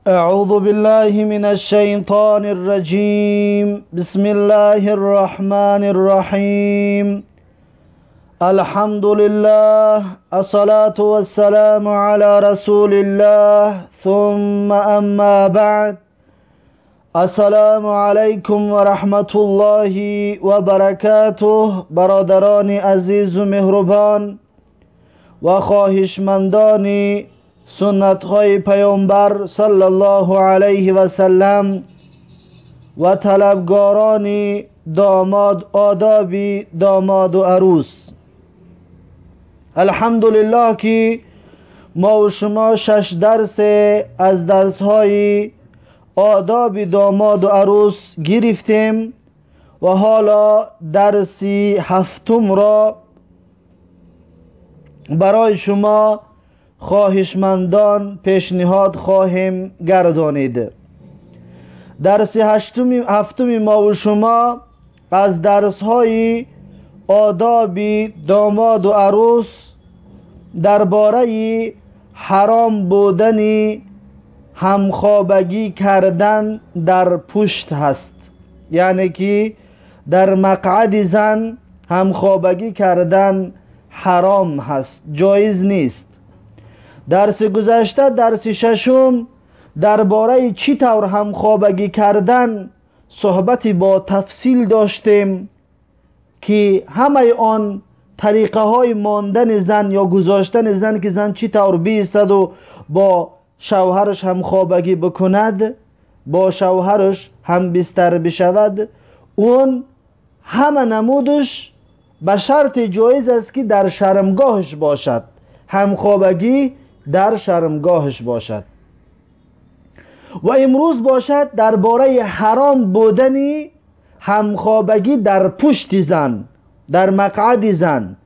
أعوذ بالله من الشيطان الرجيم. بسم الله الرحمن الرحيم. الحمد لله، الصلاة والسلام على رسول الله، ثم أما بعد. السلام علیکم و رحمت الله و برکاته. برادران عزیز و مهربان و خواهشمندان سنت های پیامبر صلی الله علیه و سلم و طلبگاران داماد آدابی داماد و عروس، الحمدلله که ما و شما 6 درس از درس های آداب داماد و عروس گرفتیم و حالا درسی 7 را برای شما خواهشمندان پیشنهاد خواهیم گردانید. درس 7 ما و شما از درس های آداب داماد و عروس درباره حرام بودن همخوابگی کردن در پشت هست، یعنی که در مقعد زن همخوابگی کردن حرام هست، جایز نیست. درس گذشته، درس 6 درباره چی طور همخوابگی کردن صحبتی با تفصیل داشتیم که همه آن طریقه های ماندن زن یا گذاشتن زن که زن چی طور بیستد و با شوهرش همخوابگی بکند، با شوهرش هم بستر بشود، اون همه نمودش به شرط جایز است که در شرمگاهش باشد، همخوابگی در شرمگاهش باشد. و امروز باشد درباره حرام بودنی همخوابگی در پشت زن، در مقعد زن،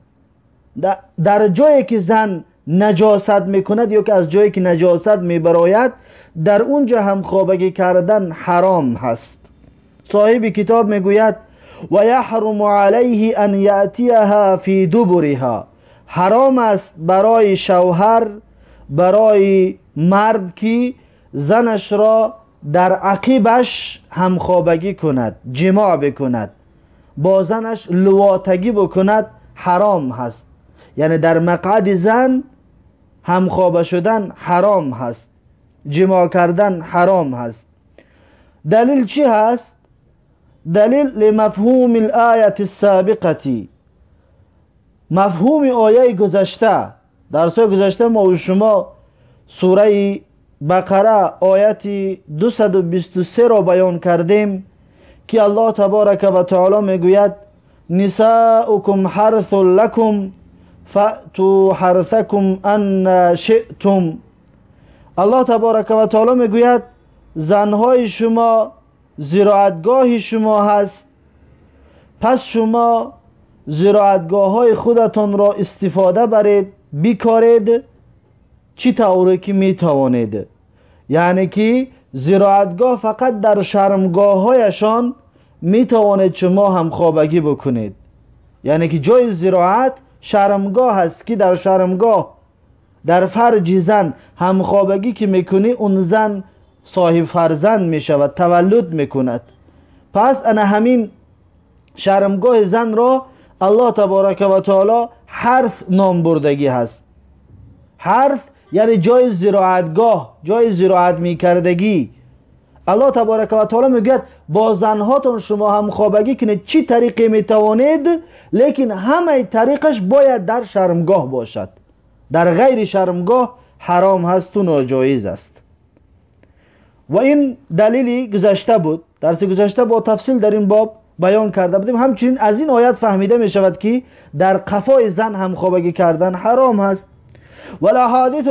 در جایی که زن نجاست میکند یا که از جایی که نجاست میبراید، در اونجا همخوابگی کردن حرام هست. صاحب کتاب میگوید و یحرم علیه ان یأتیها فی دبرها، حرام است برای شوهر، برای مرد که زنش را در عقیبش همخوابگی کند، جماع بکند، با زنش لواطگی بکند، حرام هست. یعنی در مقعد زن همخوابه شدن حرام هست، جماع کردن حرام هست. دلیل چی هست؟ دلیل لمفهوم الآیه السابقه، مفهوم آیه گذشته. درس گذشته ما و شما سوره بقره آیت 223 را بیان کردیم که الله تبارک و تعالی میگوید نساؤکم حرث لکم فأتوا حرثکم ان شئتم. الله تبارک و تعالی میگوید زنهای شما زراعتگاه شما هست، پس شما زراعتگاه های خودتان را استفاده برید، بیکارید چی طوره که میتوانید. یعنی که زراعتگاه فقط در شرمگاه هایشان میتوانید شما همخوابگی بکنید. یعنی که جای زراعت شرمگاه هست که در شرمگاه، در فرج زن همخوابگی که میکنی، اون زن صاحب فرزند میشود، تولد میکند. پس انا همین شرمگاه زن را الله تبارک و تعالی حرف نام بردگی هست. حرف یعنی جای زراعتگاه، جای زراعت میکردگی. الله تبارک و تعالی میگوید با زنهاتون شما همخوابگی کنید چی طریقی میتوانید، لیکن همه طریقش باید در شرمگاه باشد، در غیر شرمگاه حرام هست و ناجایز است. و این دلیلی گذشته بود، درس گذشته با تفصیل در این باب بیان کرده بودیم. همچنین از این آیت فهمیده می شود که در قفای زن همخوابگی کردن حرام هست. والاحادیث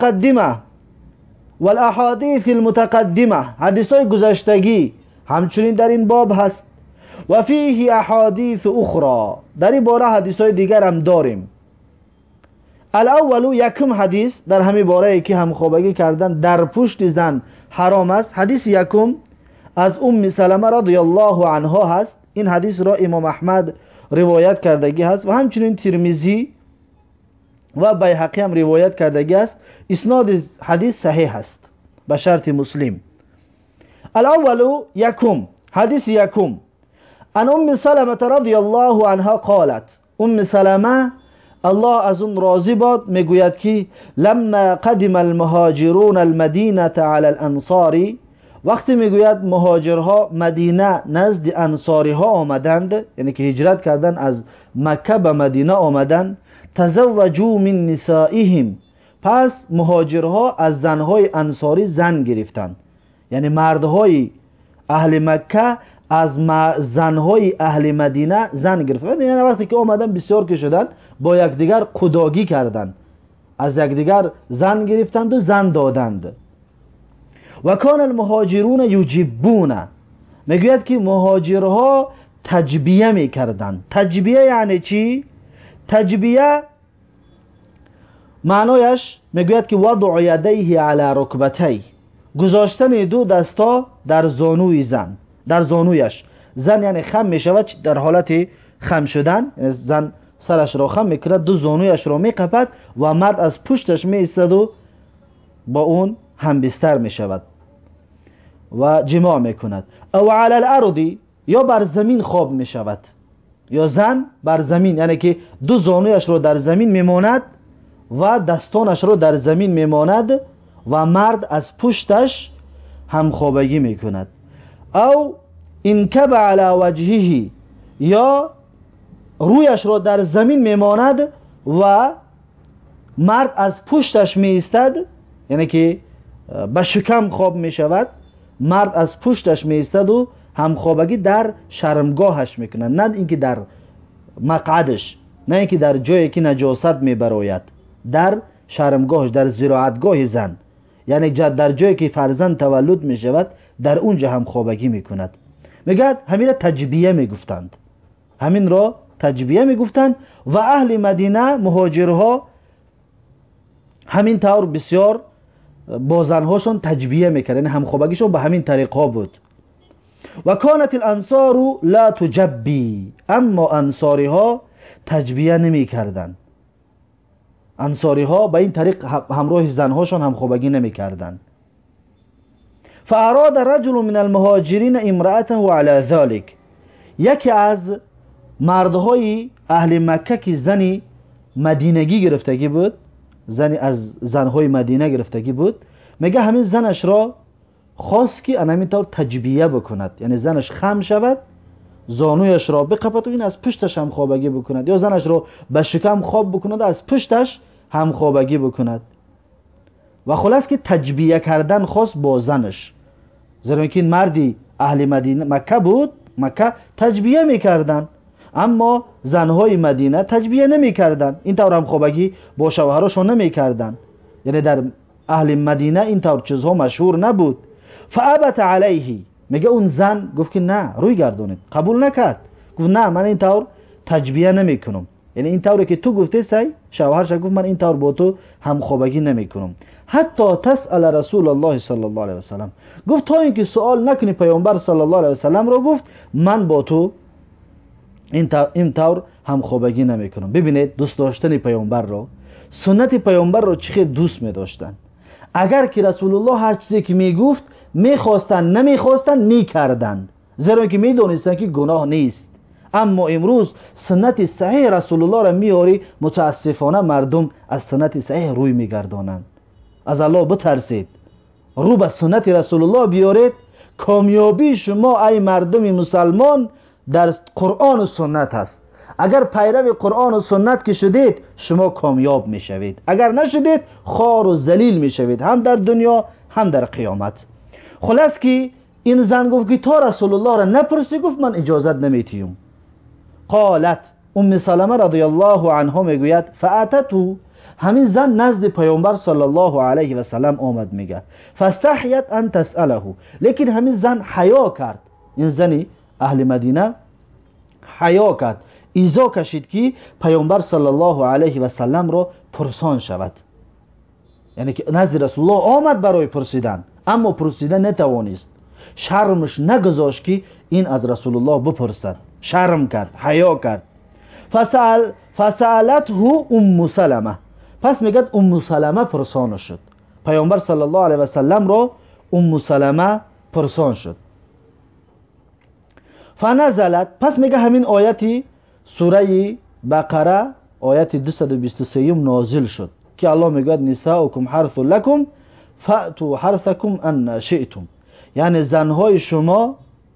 المتقدمه، حدیث های گذشتگی همچنین در این باب هست. و فیه احادیث اخرى، در این باره حدیث های دیگر هم داریم. الاول، یکم حدیث در همین باره که همخوابگی کردن در پشت زن حرام است، حدیث یکم از ام سلمه رضی الله عنها هست. این حدیث را امام احمد روایت کردگی هست و همچنین ترمذی و بیهقی هم روایت کردگی است. اسناد حدیث صحیح است. به شرط مسلم. الاول یکم، حدیث یکم، ان ام سلمة رضی الله عنها قالت، ام سلمة الله از اون راضی باد میگوید که لما قدم المهاجرون المدینه علی الانصار، وقتی میگوید مهاجرها مدینه نزد انصاری ها آمدند، یعنی که هجرت کردن از مکه به مدینه آمدند، تزوجوا من نسائهم، پس مهاجرها از زنهای انصاری زن گرفتند، یعنی مردهای اهل مکه از زنهای اهل مدینه زن گرفتند. یعنی وقتی که آمدن بسیار که شدن با یکدیگر خداگی کردند، از یکدیگر زن گرفتند و زن دادند. و کان المهاجرون یجبون، میگوید که مهاجرها تجبیه میکردند. تجبیه یعنی چی؟ تجبیه معنایش میگوید که وضع یدیه علی رکبتیه، گذاشتن دو دستا در زانوی زن، در زانویش. زن یعنی خم میشود، در حالت خم شدن، زن سرش را خم میکرد، دو زانویش را میقپد و مرد از پشتش میایستد و با اون هم بستر میشود و جماع میکند. او علی الارض، یا بر زمین خواب میشود، یا زن بر زمین، یعنی که دو زانویش را در زمین میماند و دستانش را در زمین میماند و مرد از پشتش هم خوابگی میکند. او انکب علی وجهه، یا رویش را در زمین میماند و مرد از پشتش میایستد، یعنی که به شکم خواب میشود، مرد از پشتش میایستد و هم خوابگی در شرمگاهش میکند، نه اینکه در مقعدش، نه اینکه در جایی که نجاست میبراید، در شرمگاهش، در زراعتگاه زن، یعنی در جایی که فرزند تولد میشود در اونجا هم خوابگی میکند. میگه همین را تجبیه میگفتند، همین را تجبیه میگفتند. و اهل مدینه مهاجرها همین طور بسیار با زنهاشون تجبیه میکردن، یعنی هم خوابگیشون به همین طریقا بود. و کانت الانصار لا تجبی، اما انصاری ها تجبیه نمیکردن، انصاری ها به این طریق همراه زنهاشون هم خوابگی نمیکردن. فاراد رجل من المهاجرین امرأته علی ذلك، یکی از مردهای اهل مکه که زنی مدینگی گرفتگی بود، زنی از زنهای مدینه گرفتگی بود، میگه همین زنش را خواست که همین طور تجبیه بکند، یعنی زنش خم شود، زانویش را بقپد و این از پشتش هم خوابگی بکند، یا زنش را به شکم خواب بکند از پشتش هم خوابگی بکند. و خلاص که تجبیه کردن خواست با زنش، زیرا که این مردی اهل مدینه مکه بود، مکه تجبیه میکردن، اما زنهای مدینه تجبیه نمیکردن، این طور هم خوابگی با شوهرشون نمیکردن، یعنی در اهل مدینه این طور چیزها مشهور نبود. فابت علیه، میگه اون زن گفت که نه، روی گردونید، قبول نکرد، گفت نه من این طور تجبیه نمیکنم، یعنی این طوری که تو گفته سی، شوهرش گفت من این طور با تو هم خوابگی نمیکنم. حتی تسأل رسول الله صلی الله علیه وسلم، گفت تا اینکه سوال نکنی پیامبر صلی الله علیه وسلم رو، گفت من با تو این طور هم خوابگی نمیکنم. ببینید دوست داشتن پیامبر رو، سنت پیامبر رو چقدر دوست می‌داشتن. اگر که رسول الله هر چیزی که میگفت میخواستن نمیخواستن میکردند، زیرا که میدونستن که گناه نیست. اما امروز سنت صحیح رسول الله را میاری، متاسفانه مردم از سنت صحیح روی میگردانند. از الله بترسید، رو به سنت رسول الله بیارید. کامیابی شما ای مردم مسلمان در قرآن و سنت هست. اگر پیرو قرآن و سنت که شدید شما کامیاب میشوید، اگر نشدید خوار و ذلیل میشوید، هم در دنیا هم در قیامت. خلاص که این زن گفت که تا رسول الله را نپرسی، گفت من اجازت نمیتیم. قالت ام سلمه رضی الله عنها میگوید فاتتو، همین زن نزد پیامبر صلی الله علیه و سلم آمد، میگه فاستحیت ان تسأله، لیکن همین زن حیا کرد، این زنی اهل مدینه حیا کرد، ایزا کشید که پیامبر صلی الله علیه و سلم را پرسان شود، یعنی که نزد رسول الله آمد برای پرسیدن، اما پرسیدن نتوانست، شرمش نگذاشت که این از رسول الله بپرسد، شرم کرد، حیا کرد. فسألته ام سلمه، پس میگه ام سلمه پرسان شد، پیامبر صلی الله علیه و سلم رو سلمه پرسان شد. فنزلت، پس میگه همین آیتی سوره بقره آیت 223 نازل شد که الله میگه نساؤکم حرث لکم فأتوا حرثکم ان شئتم، یعنی زنهای شما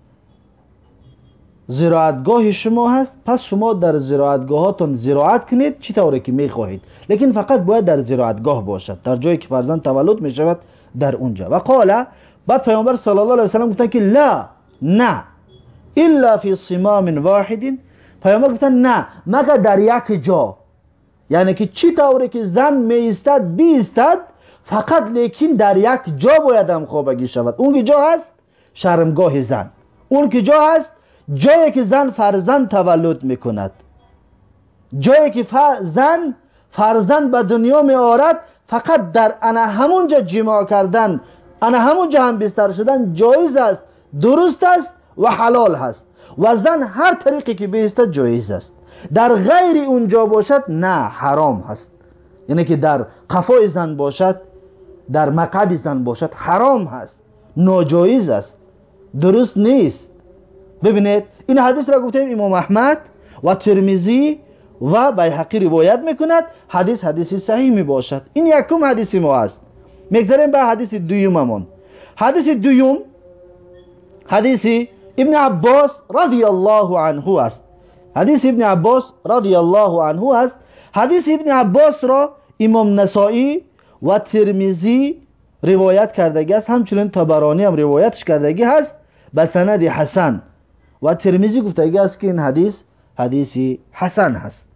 زراعتگاه شما هست، پس شما در زراعتگاهاتون زراعت کنید چی طوری که میخواهید، لیکن فقط باید در زراعتگاه باشد، در جایی که فرزند تولد میشود در اونجا. و قال، بعد پیامبر صلی الله علیه و سلم گفتن که لا، نه، الا فی صمام واحد، پیامبر گفتن نه مگر در یک جا، یعنی که چی طوری که زن میستد بیستد، فقط لیکن در یک جا باید هم خوابگی شود. اون که جا هست شرمگاه زن، اون که جا هست جایی که زن فرزند تولد میکند، جایی که زن فرزند به دنیا می آورد، فقط در انا همونجا جماع کردن، انا همونجا هم بستر شدن جایز است، درست است و حلال هست، و زن هر طریقی که بیستد جایز است. در غیر اونجا باشد نه، حرام هست، یعنی که در قفای زن باشد، در مقعد زن باشد حرام هست، ناجایز است، درست نیست. ببینید این حدیث را گفتیم امام احمد و ترمذی و بیهقی روایت میکند، حدیث صحیح می باشد. این یکم حدیث ما است. میگذاریم به حدیث دویممون. حدیث دویم حدیث ابن عباس رضی الله عنه است. حدیث ابن عباس رضی الله عنه است. حدیث ابن عباس را امام نسائی و ترمذی روایت کردگی است، همچنین طبرانی هم روایتش کردگی هست به سند حسن، و ترمذی گفتگی است که این حدیث حسن هست.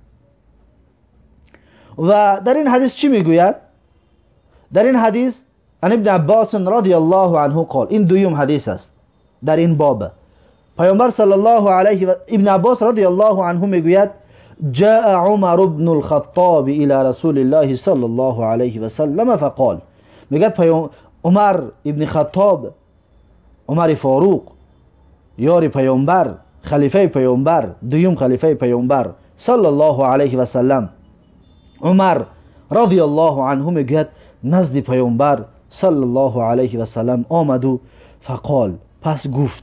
و در این حدیث چی میگوید؟ در این حدیث ان ابن عباس رضی الله عنه قال، این دویم حدیث است در این باب. پیامبر صلی الله علیه و ابن عباس رضی الله عنه میگوید جاء عمر بن الخطاب الى رسول الله صلی الله علیه و سلم فقال، میگه عمر ابن خطاب، عمر فاروق، یار پیامبر، خلیفه پیامبر، دویم خلیفه پیامبر صلی الله علیه و سلم، عمر رضی الله عنه میگوید نزد پیامبر صلی الله علیه و سلم آمد و فقال، پس گفت،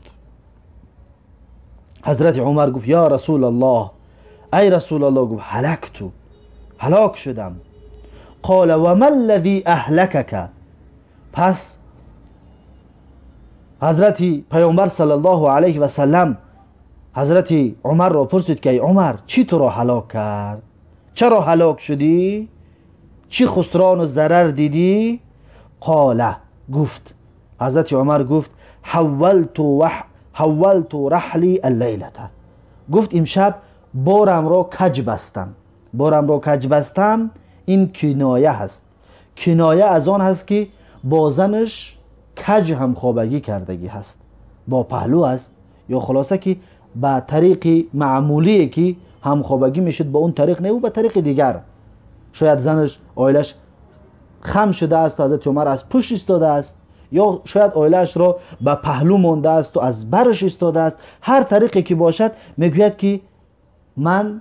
حضرت عمر گفت یا رسول الله، ای رسول الله، گفت هلکتو، هلاک شدم. قال و ما الذی اهلکک، پس حضرت پیامبر صلی الله علیه و سلم حضرت عمر را پرسید که ای عمر چی تو را هلاک کرد؟ چرا هلاک شدی؟ چی خسران و ضرر دیدی؟ قال، گفت حضرت عمر گفت حولت رحلی اللیلته، گفت امشب بارم را کج بستم. بارم را کج بستم این کنایه هست، کنایه از آن هست که با زنش کج هم خوابگی کردگی هست، با پهلو است، یا خلاصه که به طریق معمولی که هم خوابگی میشد با اون طریق نه، و به طریق دیگر، شاید زنش آیلش خم شده است، حضرت عمر از پشت ایستاده است، یا شاید آیلش را به پهلو مانده است و از برش ایستاده است، هر طریقی که باشد میگوید که من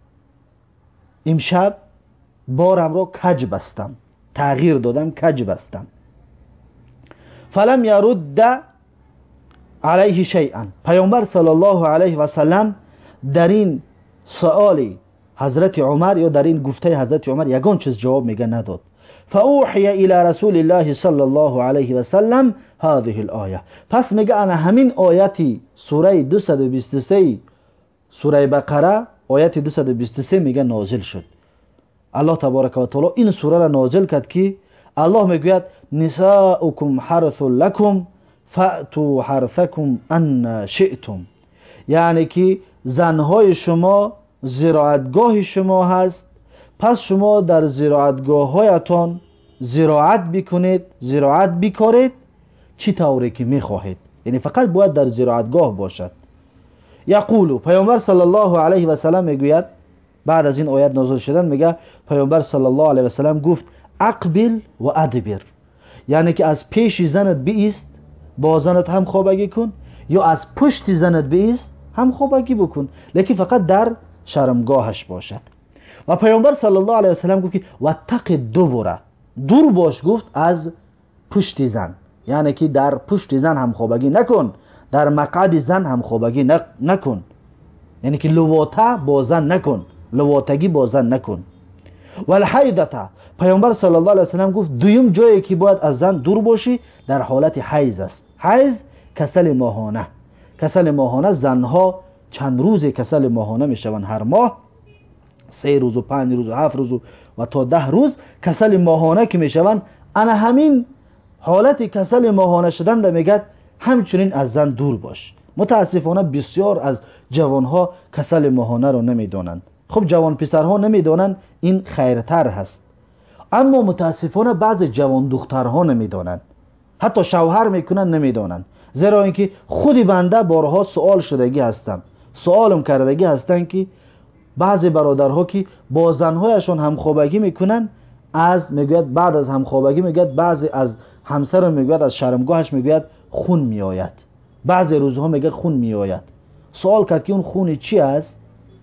امشب بارم را کج بستم، تغییر دادم، کج بستم. فلم یرد علیه شیئا، پیامبر صلی الله علیه و سلم در این سؤال حضرت عمر یا در این گفته حضرت عمر یگان چیز جواب میگه نداد. فاوحی الی رسول الله صلی الله علیه و سلم هذه الآیه، پس میگه انا همین آیتی سوره 223 سوره بقره آیت 223 میگه نازل شد. الله تبارک و تعالی این سوره را نازل کرد که الله میگوید نساؤکم حرث لکم فأتوا حرثکم ان شئتم، یعنی که زنهای شما زراعتگاه شما هست، پس شما در زراعتگاه هایتان زراعت بکنید، زراعت بکارید چی طوری که میخواهید، یعنی فقط باید در زراعتگاه باشد. یقولو، پیامبر صلی الله علیه و سلم میگوید بعد از این آیت نازل شدن، میگه پیامبر صلی الله علیه و سلم گفت اقبل و ادبر، یعنی که از پیش زنت بیست با زنت هم خوابگی کن، یا از پشت زنت بیست هم خوابگی بکن، لیکن فقط در شرمگاهش باشد. و پیامبر صلی الله علیه و سلم گفت که واتق الدبر، دور باش گفت از پشت زن، یعنی که در پشت زن همخوابگی نکن، در مقعد زن همخوابگی نکن، یعنی که لواطه با زن نکن، لواطگی با زن نکن. والحیضه، پیامبر صلی الله علیه و سلم گفت دویم جایی که باید از زن دور باشی در حالت حیض است. حیض کسل ماهانه. کسل ماهانه، زنها چند روز کسل ماهانه میشوند هر ماه، 3 روز و 5 روز و 7 روز و تا 10 روز کسل ماهانه که میشوند. انا همین حالت کسل ماهانه شدن ده میگه همچنین از زن دور باش. متاسفانه بسیار از جوانها کسل ماهانه رو نمیدونند. خب جوان پسرها نمیدونند، این خیرتر هست، اما متاسفانه بعض جوان دخترها نمیدونند، حتی شوهر میکنن نمیدونند. زیرا اینکه خودی بنده بارها سوال شدگی هستم، سوالم کردگی هستن که بعضی برادرها که با زنهایشون همخوابگی میکنن، از میگوید بعد از همخوابگی میگوید بعضی از همسر میگوید از شرمگاهش میگوید خون میآید، بعضی روزها میگه خون میآید. سوال کرد که اون خون چی است؟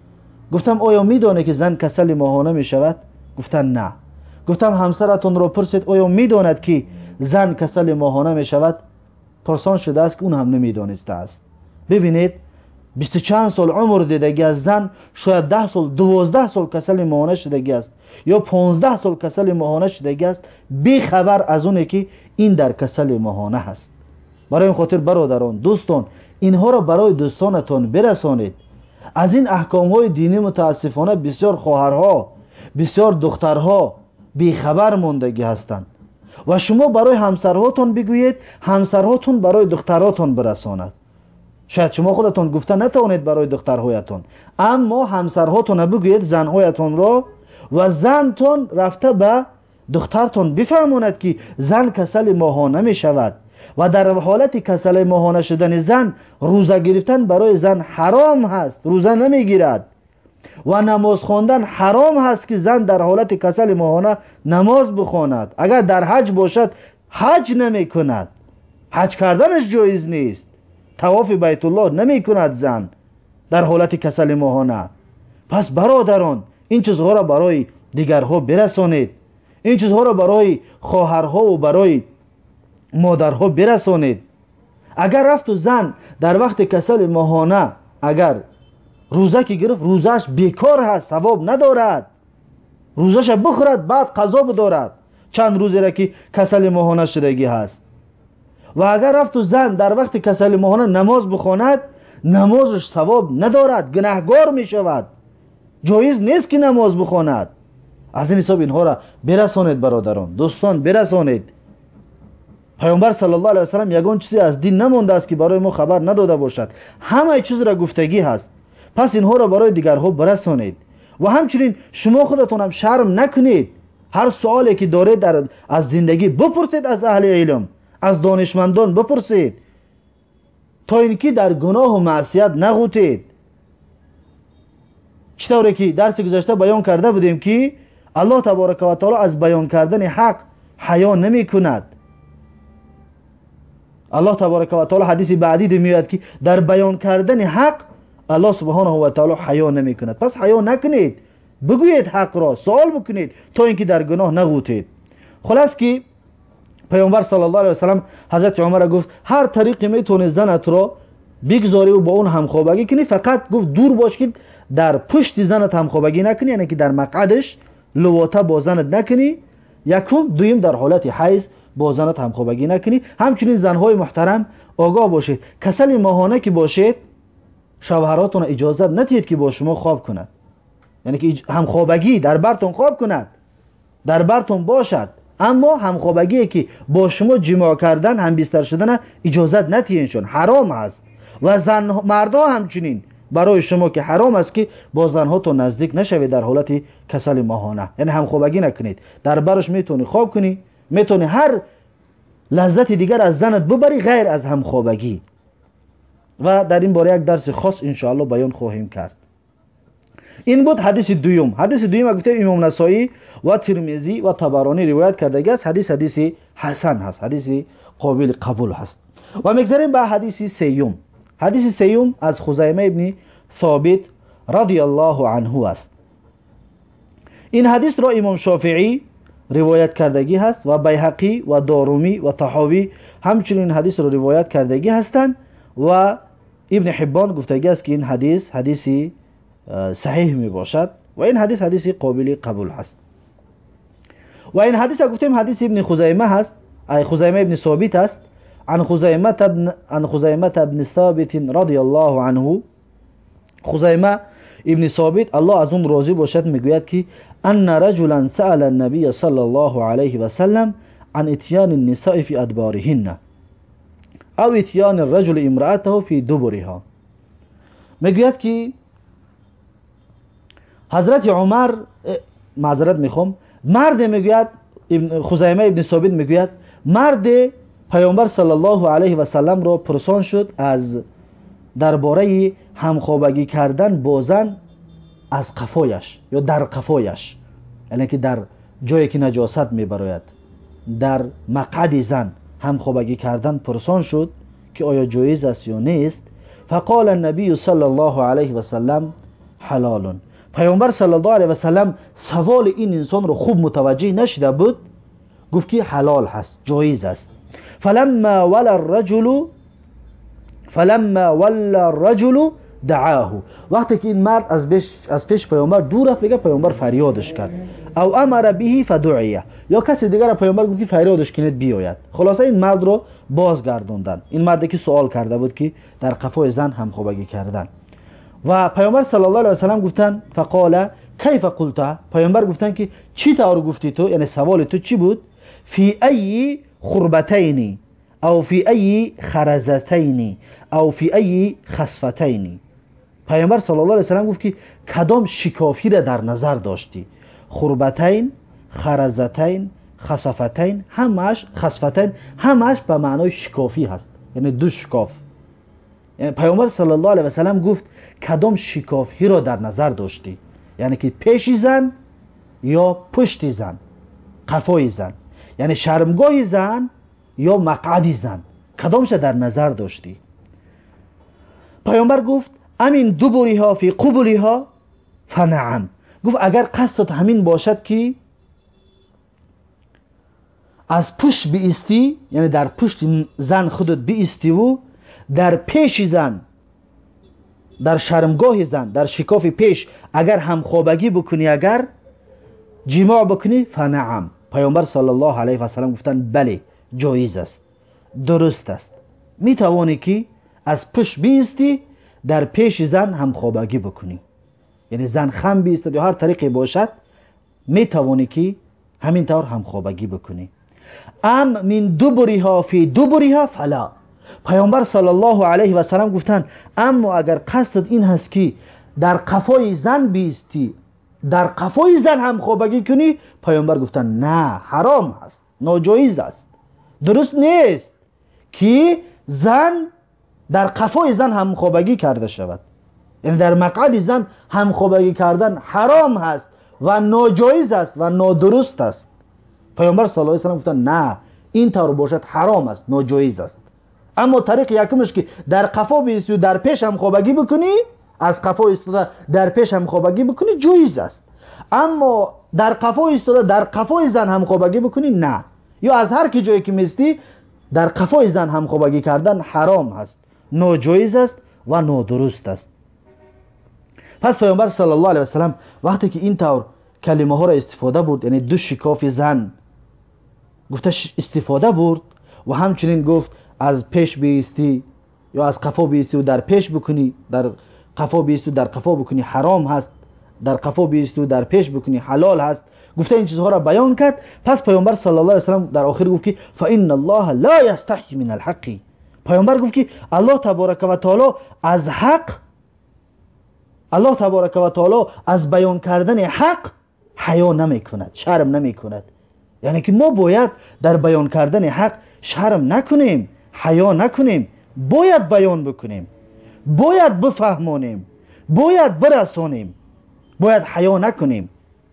گفتم آیا میدونه که زن کسل ماهانه میشود؟ گفتن نه. گفتم همسرتون رو پرسید آیا میداند که زن کسل ماهانه میشود؟ پرسان شده است که اون هم نمیدانسته است. ببینید 20 چند سال عمر دیدگی از زن، شاید 10 سال 12 سال کسل ماهانه شدگی است یا 15 سال کسل ماهانه شدگی است، بی خبر از اونه که این در کسل ماهانه هست. برای این خاطر برادران دوستان اینها را برای دوستانتان برسانید. از این احکام های دینی متاسفانه بسیار خواهرها، بسیار دخترها بی خبر موندگی هستند و شما برای همسرهاتون بگویید، همسرهاتون برای دخترهاتون برساند. شاید شما خودتون گفته نتوانید برای دخترهایتون، اما همسرهاتون بگویید زنهایتون را، و زنتون رفته به دخترتون بفهموند که زن کسل ماهانه می شود و در حالت کسل ماهانه شدن زن روزه گرفتن برای زن حرام هست، روزه نمی گیرد. و نماز خواندن حرام هست که زن در حالت کسل ماهانه نماز بخواند. اگر در حج باشد حج نمی کند، حج کردنش جایز نیست. طواف بیت الله نمی کند زن در حالت کسل ماهانه. پس برادران این چیزها را برای دیگرها برسانید، این چیزها را برای خواهرها و برای مادرها برسانید. اگر رفت زن در وقت کسل ماهانه اگر روزه که گرفت، روزش بیکار هست، ثواب ندارد. روزش بخورد بعد قضا بدارد چند روزی را که کسل ماهانه شدگی هست. و اگر رفت زن در وقت کسل ماهانه نماز بخواند، نمازش ثواب ندارد، گناهگار می شود، جایز نیست که نماز بخواند. از این حساب اینها را برسانید برادران دوستان، برسانید. پیامبر صلی الله علیه و سلم یگان چیزی از دین نمانده است که برای ما خبر نداده باشد، همه چیز را گفتگی هست. پس اینها را برای دیگرها برسانید و همچنین شما خودتون هم شرم نکنید. هر سوالی که دارید از زندگی بپرسید، از اهل علم، از دانشمندان بپرسید، تا اینکه در گناه و معصیت نغوتید. چطوری که درس گذشته بیان کرده بودیم که الله تبارک و تعالی از بیان کردن حق حیا نمی کند. الله تبارک و تعالی حدیث بعدی میاد که در بیان کردن حق الله سبحانه و تعالی حیا نمی کند. پس حیا نکنید، بگویید حق را، سوال بکنید تا اینکه در گناه نغوتید. خلاص که پیامبر صلی الله علیه و سلم حضرت عمر گفت هر طریقی میتونی زنت را بگذاری و با اون همخوابگی کنی، فقط گفت دور باش که در پشت زنت همخوابگی نکنی، یعنی که در مقعدش لواطه با زنت نکنی. یکم دویم در حالت حیض با زنت همخوابگی نکنی. همچنین زنهای محترم آگاه باشید، کسل ماهانه که باشید شوهراتون اجازه ندید که با شما خواب کند، یعنی که همخوابگی در برتون خواب کند، در برتون باشد، اما همخوابگی که با شما جماع کردن، هم بستر شدن اجازه ندیدشون، حرام است. و زن مردا همچنین برای شما که حرام است که با زنهاتون نزدیک نشوید در حالت کسل ماهانه، یعنی همخوابگی نکنید. در برش میتونی خواب کنی، میتونی هر لذت دیگر از زنت ببری غیر از همخوابگی. و در این باره یک درس خاص انشاءالله بیان خواهیم کرد. این بود حدیث دوم. حدیث دوم گفته امام نسائی و ترمذی و طبرانی روایت کرده است. حدیث حسن هست، حدیث قابل قبول هست. و میگذاریم به حدیث سیوم. حدیث سیوم از خزیمه ابن ثابت رضی الله عنه است. این حدیث را امام شافعی روایت کردگی هست و بیهقی و دارمی و طحاوی همچنین حدیث رو روایت کردگی هستند و ابن حبان گفتگی است که این حدیثی صحیح می باشد و این حدیثی قابل قبول هست. و این حدیث گفتیم حدیث ابن خزیمه هست، خزیمه ابن ثابت است، عن خزیمه ابن ثابت رضی الله عنه. خزیمه ابن ثابت الله از اون راضی باشد میگوید که ان رجلا سأل النبي صلی الله علیه و سلم عن اتيان النساء في ادبارهن او اتيان الرجل امرأته في دبرها. میگوید که حضرت عمر معذرت میخوام مرد میگوید خزیمه ابن ثابت میگوید مرد پیامبر صلی الله علیه و سلم را پرسان شد از درباره همخوابگی کردن با زن از قفایش یا در قفایش، یعنی که در جایی که نجاست میبراید در مقعد زن همخوابگی کردن پرسان شد که آیا جایز است یا نیست. فقال النبی صلی الله علیه و سلم حلال. پیامبر صلی الله علیه و سلم سوال این انسان رو خوب متوجه نشده بود، گفت که حلال هست، جایز است. فلما ولا الرجل دعاه. وقتی که این مرد از پیش پیامبر دور رفت، دیگه پیامبر فریادش کرد. او امر به فدعیه، یا کسی دیگر پیامبر گفت که فریادش کنید بیاید. خلاصه این مرد رو بازگردوندن، این مردی که سوال کرده بود که در قفای زن همخوابگی کردن. و پیامبر صلی الله علیه و سلم گفتن فقال کیف قلت، پیامبر گفتن که چی طور گفتی تو، یعنی سوال تو چی بود؟ فی ای خربتین او فی ای خرزتین او فی ای خصفتین. پیامبر صلی الله علیه و سلم گفت که کدام شکافی را در نظر داشتی؟ خربتین، خرزتین، خصفتین، خصفتین همش به معنای شکافی هست، یعنی دو شکاف. یعنی پیامبر صلی الله علیه و سلم گفت کدام شکافی را در نظر داشتی، یعنی که پیش زن یا پشت زن، قفای زن، یعنی شرمگاه زن یا مقعد زن، کدامش در نظر داشتی؟ پیامبر گفت امین دبریها فی قبلها فنعم. گفت اگر قصدت همین باشد که از پشت بیستی، یعنی در پشت زن خودت بیستی و در پیش زن، در شرمگاه زن، در شکاف پیش اگر همخوابگی بکنی، اگر جماع بکنی، فنعم. پیامبر صلی الله علیه و سلم گفتن بله، جایز است، درست است، می توانی که از پشت بیستی در پیش زن همخوابگی بکنی، یعنی زن خم بیستد یا هر طریقی باشد می توانی که همین طور همخوابگی بکنی. ام من دبرها فی دبرها فلا. پیامبر صلی الله علیه و سلم گفتن اما اگر قصدت این هست که در قفای زن بیستی، در قفای زن همخوابگی کنی، پیامبر گفتن نه، حرام هست، ناجایز است، درست نیست که زن در قفای زن همخوابگی کرده شود. یعنی در مقعد زن همخوابگی کردن حرام هست و ناجایز است و نادرست است. پیامبر صلی الله علیه و سلم گفتن نه، این طور باشد حرام است، ناجایز است. اما طریق یکمش که در قفا بیستی و در پیش همخوابگی بکنی، از قفا ایستاده در پیش همخوابگی بکنی، جایز است. اما در قفا ایستاده در قفای زن همخوابگی بکنی، نه. یا از هر کی جایی که میستی در قفای زن همخوابگی کردن حرام هست، ناجایز است و نادرست است. پس پیامبر صلی الله علیه و سلم وقتی که این طور کلمه ها را استفاده برد، یعنی دو شکاف زن گفتش استفاده برد و همچنین گفت از پیش بیستی یا از قفا بیستی و در پیش بکنی، در قفا بیستی و در قفا بکنی حرام هست، در قفا بیستی و در پیش بکنی حلال هست، گفته این چیزها را بیان کرد. پس پیامبر صلی الله علیه و سلم در آخر گفت که فإن الله لا یستحی من الحق. پیامبر گفت که الله تبارک و تعالی از حق، الله تبارک و تعالی از بیان کردن حق حیا نمی کند، شرم نمی کند. یعنی که ما باید در بیان کردن حق شرم نکنیم، حیا نکنیم، باید بیان بکنیم، باید بفهمانیم، باید برسانیم، باید حیا نکنیم.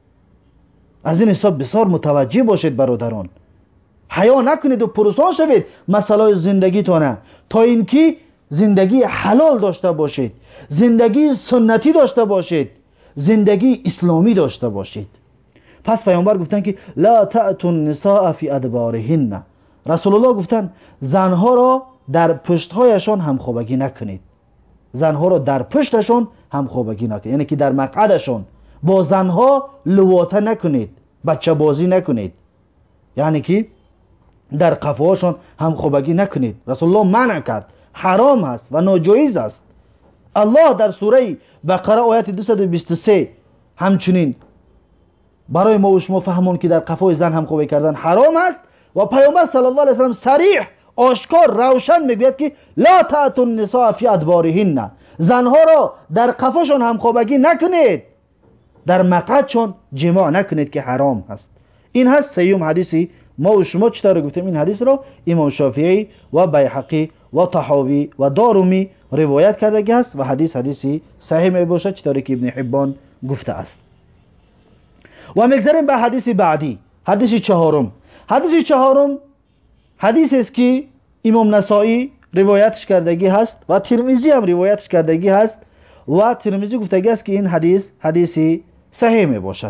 از این حساب بسیار متوجه باشید برادران، حیا نکنید و پرسان شوید مسائل زندگیتونه تا اینکه زندگی حلال داشته باشید، زندگی سنتی داشته باشید، زندگی اسلامی داشته باشید. پس پیامبر گفتن که لا تأتوا النساء فی ادبارهن. رسول الله گفتن زنها را در پشتهایشان همخوابگی نکنید. زنها را در پشتشان همخوابگی نکنید، یعنی که در مقعدشان با زنها لواطه نکنید، بچه بازی نکنید، یعنی که در قفاهاشان همخوابگی نکنید. رسول الله منع کرد، حرام است و ناجایز است. الله در سوره بقره آیت 223 همچنین برای ما و شما فهمون که در قفای زن همخوابگی کردن حرام است و پیامبر صلی الله علیه و سلم صریح آشکار روشن میگوید که لا تأتوا النساء فی ادبارهن، زنها را در قفاشون همخوابگی نکنید، در مقعدشون جماع نکنید که حرام هست. این هست سیوم حدیثی ما و شما. چطور گفتیم این حدیث را امام شافعی و بیهقی و طحاوی و دارمی روایت کرده است و حدیثی صحیح می باشد چطوری که ابن حبان گفته است. و میگذاریم به حدیث بعدی، حدیث چهارم. حدیث چهارم حدیث است که امام نسائی روایتش کردگی هست و ترمذی هم روایتش کردگی هست و ترمذی گفتگی است که این حدیثی صحیح می باشد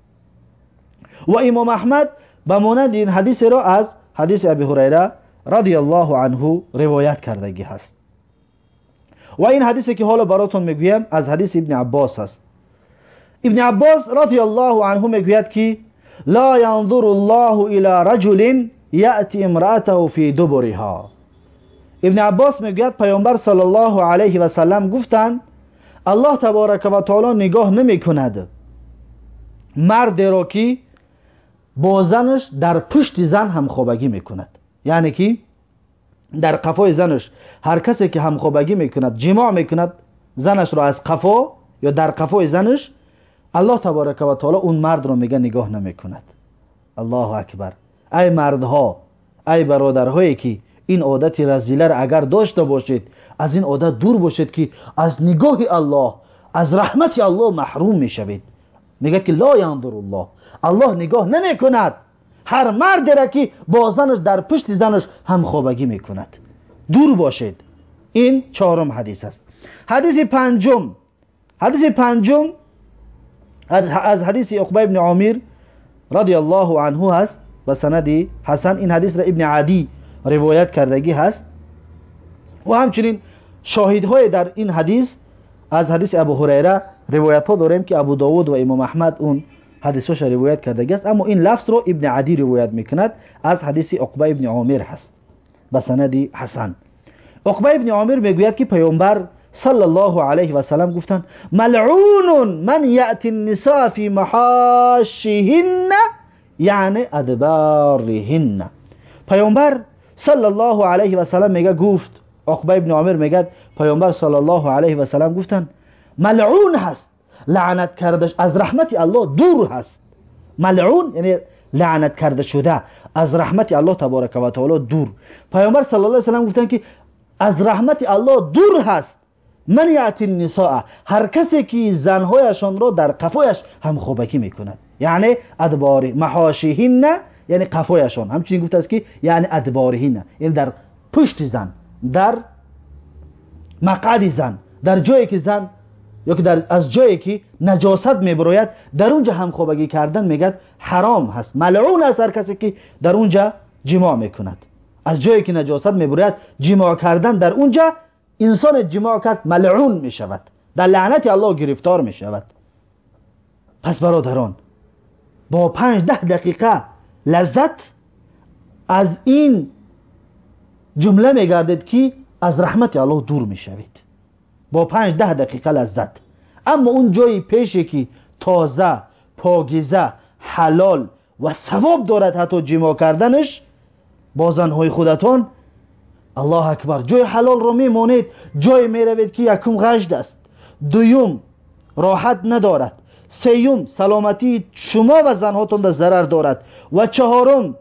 و امام احمد به مانند این حدیث را از حدیث ابی هریره رضی الله عنه روایت کردگی هست. و این حدیثی که حالا براتون میگویم از حدیث ابن عباس است. ابن عباس رضی الله عنه میگوید که لا ينظر الله الى رجل یأتی امرأته فی دبرها. ابن عباس میگوید پیامبر صلی الله علیه و سلم گفتند الله تبارک و تعالی نگاه نمی کند مردی را که با زنش در پشت زن همخوابگی میکند، یعنی که در قفای زنش هر کسی که همخوابگی میکند، جماع میکند زنش را از قفا یا در قفای زنش، الله تبارک و تعالی اون مرد را میگه نگاه نمیکند. الله اکبر. ای مردها، ای برادرهایی که این عادت رذیله را اگر داشته باشید، از این عادت دور باشید که از نگاه الله، از رحمت الله محروم میشوید. میگه که لا ینظر الله، الله نگاه نمی کند هر مردی را که با زنش در پشت زنش همخوابگی میکند. دور باشید. این چهارم حدیث است. حدیث پنجم از حدیث عقبه ابن عامر رضی الله عنه هست و سندی حسن. این حدیث را ابن عدی روایت کردگی هست و همچنین شاهدهای در این حدیث از حدیث ابو هریره روایت ها داریم که ابو داود و امام احمد اون حدیثش روایت کرده است، اما این لفظ رو ابن عدی روایت میکند از حدیث عقبه ابن عامر هست به سندی حسن. عقبه ابن عامر میگوید که پیامبر صلی الله علیه و سلم گفتند ملعون من یأتی النساء فی محاشهن یعنی ادبارهن. پیامبر صلی الله علیه و سلم میگه گفت، عقبه ابن عامر میگه پیامبر صلی الله علیه و سلم گفتند ملعون هست، لعنت کردش، از رحمت الله دور هست. ملعون یعنی لعنت کرده شده، از رحمت الله تبارک و تعالی دور. پیامبر صلی الله علیه و سلم گفتن که از رحمت الله دور هست من یأتی النساء، هر کسی که زنهایشان را در قفایش همخوابگی میکند، یعنی ادبار محاشیهن یعنی قفایشان. همچنین گفته است که یعنی ادبارهن یعنی در پشت زن، در مقعد زن، در جایی که زن یا که از جایی که نجاست میبراید در اونجا همخوابگی کردن میگه حرام هست. ملعون است هر کسی که در اونجا جماع میکند. از جایی که نجاست میبراید جماع کردن در اونجا، انسان جماع کرد ملعون میشود، در لعنت الله گرفتار میشود. پس برادران، با 5-10 دقیقه لذت از این جمله میگردید که از رحمت الله دور میشوید، با 5-10 دقیقه لذت. اما اون جایی پیشه که تازه، پاکیزه، حلال و ثواب دارد حتی جماع کردنش با زنهای خودتان، الله اکبر، جای حلال رو میمانید، جای میروید که یکم غشد است، دوم راحت ندارد، سیوم سلامتی شما و زنهاتون در ضرر دارد و چهارم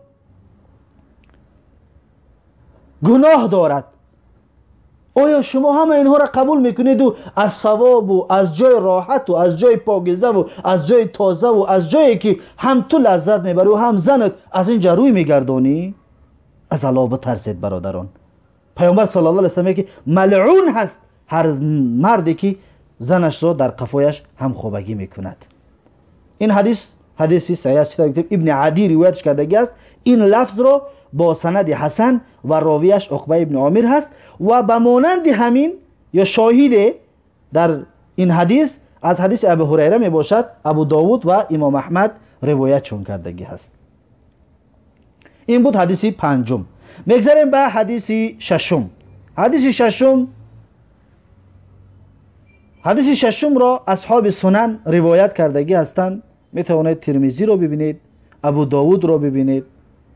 گناه دارد. آیا شما همه اینها را قبول میکنید و از ثواب و از جای راحت و از جای پاکیزه و از جای تازه و از جایی که هم تو لذت میبری و هم زنت از اینجا روی میگردانی؟ از الله بترسید برادران. پیامبر صلی الله علیه و سلم میگه ملعون هست هر مردی که زنش را در قفایش همخوابگی میکند. این حدیث حدیثی صحیح است. ابن عدی روایتش کردگی است. این لفظ رو با سند حسن و راویش عقبه ابن عامر هست و به مانند همین یا شاهد در این حدیث از حدیث ابو هریره می باشد ابو داود و امام احمد روایت چون کردگی هست. این بود حدیث پنجم. میگذاریم به حدیث ششم. حدیث ششم را اصحاب سنن روایت کردگی هستند. می توانید ترمذی رو ببینید، ابو داود رو ببینید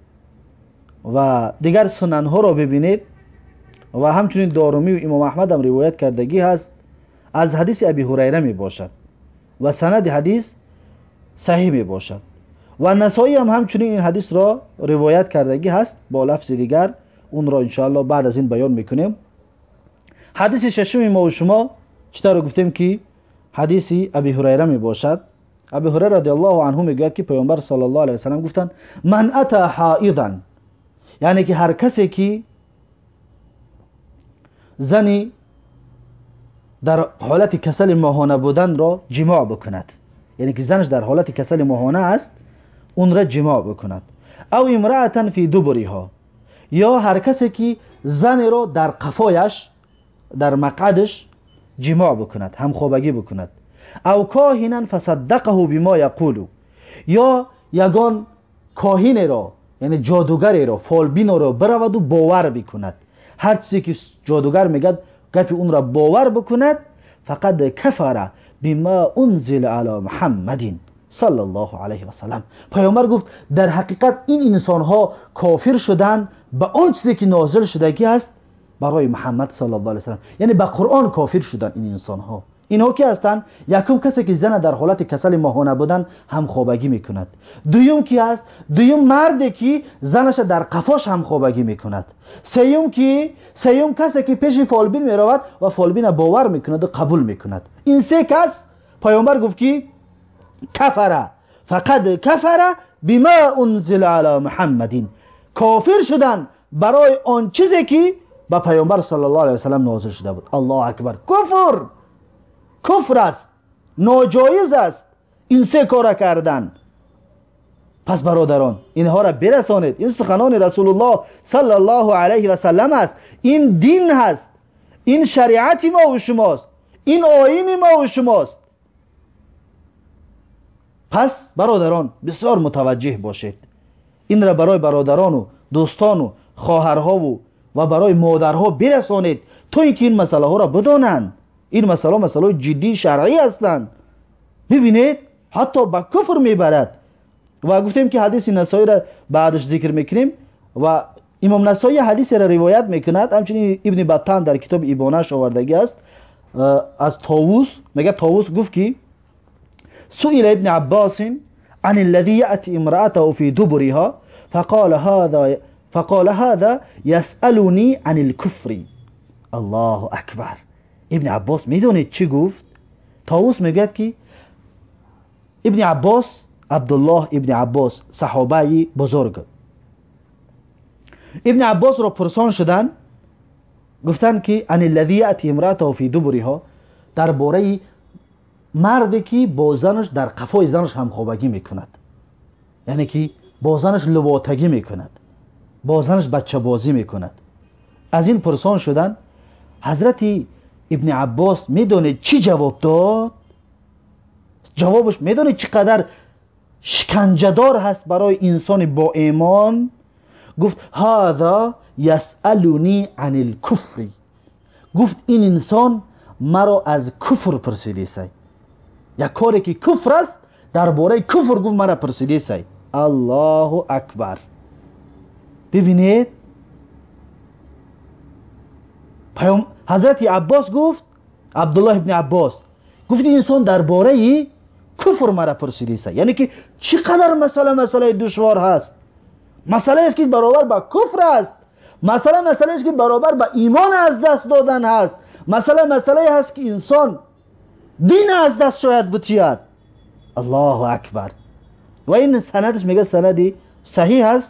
و دیگر سنن ها رو ببینید و همچنین دارمی و امام احمد هم روایت کردگی هست. از حدیث ابی هریره می باشد و سند حدیث صحیح می باشد و نسائی هم همچنین این حدیث را روایت کردگی هست با لفظ دیگر. اون را انشاءالله بعد از این بیان میکنیم. حدیث ششم ما و شما چطور گفتیم که حدیث ابی هریره می باشد. ابی هریره رضی الله عنه میگوید که پیامبر صلی الله علیه و سلم گفتند من اتی حائضا، یعنی که هر کسی که زنی در حالت کسل ماهانه بودن را جماع بکند، یعنی که زنش در حالت کسل ماهانه است اون را جماع بکند، او امرأة فی دبرها، یا هر کسی که زن را در قفایش در مقعدش جماع بکند، همخوابگی بکند، او کاهنا فصدقه بما یقول، یا یگان کاهن را یعنی جادوگر را فالبین را برود و باور بکند، هر چیزی که جادوگر میگد گفت اون را باور بکند، فقد کفر بما انزل علی محمد صلی الله علیه و سلم. پیامبر گفت در حقیقت این انسان ها کافر شدن به آن چیزی که نازل شدگی است برای محمد صلی الله علیه و سلم، یعنی به قرآن کافر شدن این انسان ها. اینها کی هستند؟ یکم کسی که زن در حالت کسل ماهانه بودن همخوابگی میکند. دوم کی است؟ دوم مردی که زنش در قفاش همخوابگی میکند. سوم کسی که پیش فالبین میرود و فالبین باور میکند و قبول میکند. این سه کس پیامبر گفت که کفر، فقد کفر بما انزل علی محمد، کافر شدن برای آن چیزی که با پیامبر صلی الله علیه و سلم نازل شده بود. الله اکبر. کفر است، ناجایز است این سه کار کردن. پس برادران اینها را برسانید. این سخنان رسول الله صلی الله علیه و سلم است. این دین هست، این شریعت ما و شماست، این آیین ما و شماست. پس برادران بسیار متوجه باشید. این را برای برادران و دوستان و خواهرها و برای مادرها برسانید تا اینکه این مسئله ها را بدانند. این مسئله جدی شرعی هستند. ببینید حتی به کفر میبرد. و گفتیم که حدیث نسائی را بعدش ذکر میکنیم و امام نسائی حدیث را روایت میکند. همچنین ابن بطان در کتاب ابانش آوردگی است از طاووس. میگه طاووس گفت که سئل ابن عباس عن الذي يأتي امرأته في دبرها فقال هذا يسألني عن الكفر. الله اکبر. ابن عباس میدونید چی گفت؟ طاووس میگه که ابن عباس، عبدالله ابن عباس صحابه بزرگ، ابن عباس را پرسان شدن، گفتن که ان الذی یأتی امرأته فی دبرها، درباره مردی که با زنش در قفای زنش همخوابگی میکند، یعنی که با زنش لواطگی میکند، با زنش بچه بازی میکند. از این پرسان شدن. حضرت ابن عباس میدونه چی جواب داد؟ جوابش میدونه چقدر شکنجه‌دار هست برای انسان با ایمان؟ گفت هذا یسألونی عن الکفر. گفت این انسان مرا از کفر پرسیده سی، یک کاری که کفر است درباره کفر گفت مرا پرسیده سی. الله اکبر. ببینید حضرت عباس گفت، عبدالله ابن عباس گفت این انسان درباره کفر مرا پرسیده سی، یعنی که چقدر مسئله دشوار هست. مسئله است که برابر با کفر است، مسئله است که برابر با ایمان از دست دادن هست، مسئله هست که انسان دین از دست شاید بتید. الله اکبر. و این سندش میگه سندی صحیح است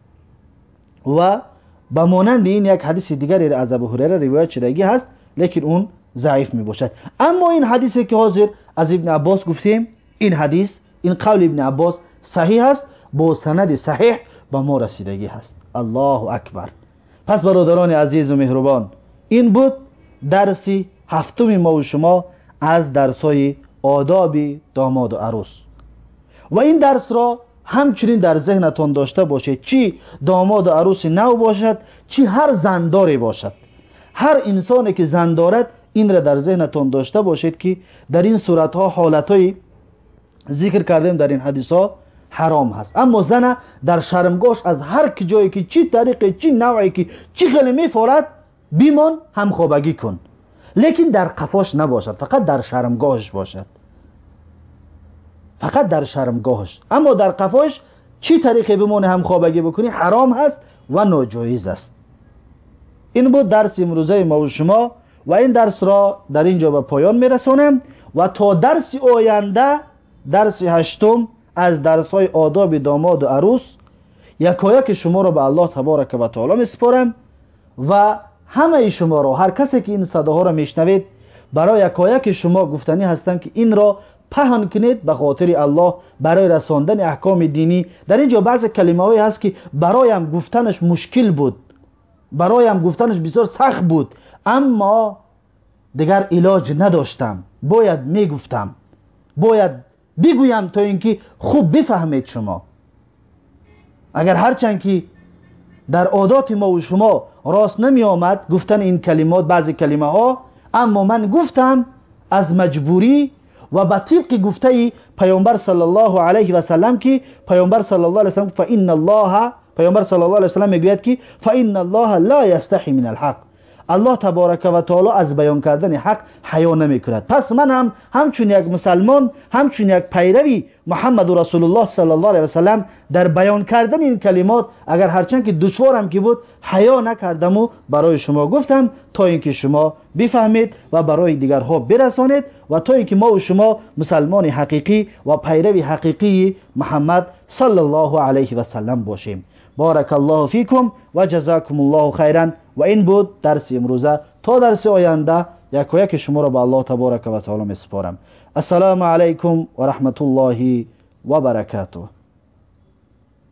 و با مانند این یک حدیث دیگری از ابو هریره روایت شدگی هست، لیکن اون ضعیف می باشد. اما این حدیثی که حاضر از ابن عباس گفتیم، این حدیث این قول ابن عباس صحیح است، با سند صحیح به ما رسیدگی هست. الله اکبر. پس برادران عزیز و مهربان، این بود درس هفتم ما و شما از درس‌های آداب داماد و عروس. و این درس را همچنین در ذهنتان داشته باشید، چی داماد و عروس نو باشد، چی هر زنداری باشد، هر انسانی که زن دارد این را در ذهنتان داشته باشید که در این صورتها حالتهای ذکر کردیم در این حدیث ها حرام هست. اما زن در شرمگاهش از هر جایی که چی طریقی چی نوعی که چی خیلی میفارد بیمان همخوابگی کن، لیکن در قفاش نباشد، فقط در شرمگاهش باشد، فقط در شرمگاهش. اما در قفاش چی طریقی بمونه همخوابگی بکنی حرام هست و ناجایز است. این بود درس امروزه ما و شما و این درس را در اینجا به پایان میرسانم و تا درس آینده، درس هشتم از درس های آداب داماد و عروس، یکایک شما را به الله تبارک و تعالی میسپارم و همه شما را، هر کسی که این صداها را میشنوید، برای یکایک شما گفتنی هستم که این را پهن کنید به خاطر الله برای رساندن احکام دینی. در اینجا بعض کلمه هایی هست که برایم گفتنش مشکل بود، برایم گفتنش بسیار سخت بود، اما دیگر علاج نداشتم، باید میگفتم، باید بگویم تا اینکه خوب بفهمید شما. اگر هرچند که در عادات ما و شما راست نمی آمد گفتن این کلمات، بعضی کلمه ها، اما من گفتم از مجبوری و به طبق گفته پیامبر صلی الله علیه و سلم که پیامبر صلی الله علیه و سلم پیامبر صلی الله علیه و سلم میگوید که فإن الله لا یستحی من الحق، الله تبارک و تعالی از بیان کردن حق حیا نمی کند. پس من هم همچون یک مسلمان، همچون یک پیروی محمد رسول الله صلی الله علیه و سلم در بیان کردن این کلمات اگر هرچند که دشوارم که بود حیا نکردم و برای شما گفتم تا اینکه شما بفهمید و برای دیگرها برسانید و تا اینکه ما و شما مسلمان حقیقی و پیروی حقیقی محمد صلی الله علیه و سلم باشیم. بارک الله فیکم و جزاکم الله خیرا. و این بود درس امروزه. تا درس آینده یکایک شما را به الله تبارک و تعالی میسپارم. السلام علیکم و رحمت الله و برکاته.